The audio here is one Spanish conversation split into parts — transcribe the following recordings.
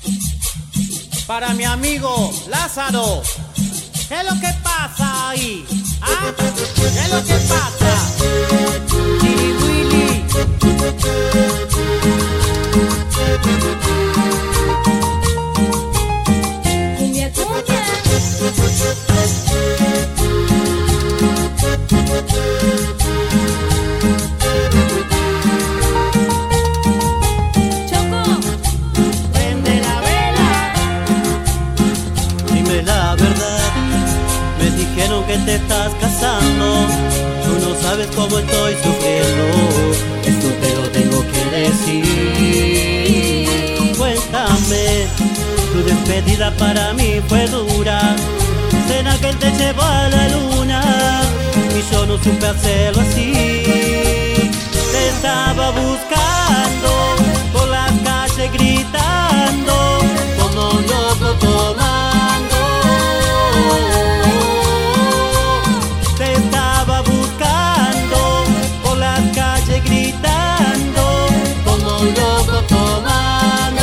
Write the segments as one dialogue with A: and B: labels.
A: Para mi amigo Lázaro. ¿Qué es lo que pasa ahí? ¿Ah? ¿Qué es lo que pasa? Chiri Willy.
B: Cumbia, cumbia. Choco.
A: Prende la vela. Dime la verdad. Me dijeron que te estás casando. Tú no sabes cómo estoy sufriendo. Esto te lo tengo que decir. Cuéntame. Tu despedida para mí fue dura. Cena que él te llevó a la luna y yo no supe hacerlo así. Te estaba buscando por las calles gritando como un loco tomando. Te estaba buscando por las calles gritando como un loco tomando.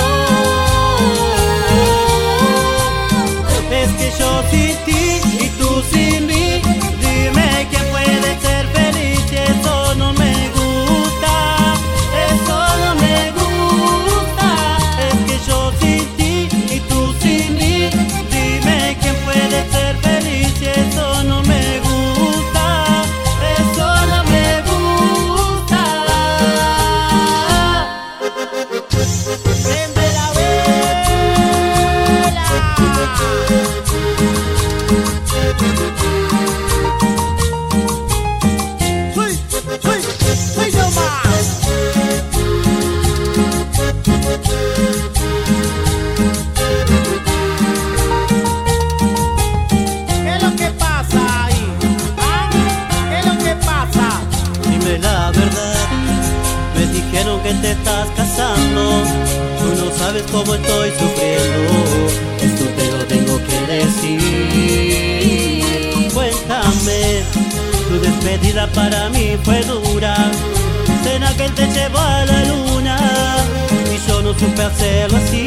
A: Es que yo sin ti y tú sin mí, dime quién puede ser feliz y eso no me gusta, eso no me gusta. Es que yo sin ti y tú sin mí, dime quién puede ser feliz y eso no me gusta, eso no me gusta. Prende la vela. ¡Uy no más! ¿Qué es lo que pasa ahí? ¿Ah? ¿Qué es lo que pasa? Dime la verdad. Me dijeron que te estás casando. Tú no sabes cómo estoy sufriendo. Esto te lo tengo que decir. Cuéntame. Tu despedida para mí fue dura. Cena que él te llevó a la luna y yo no supe hacerlo así.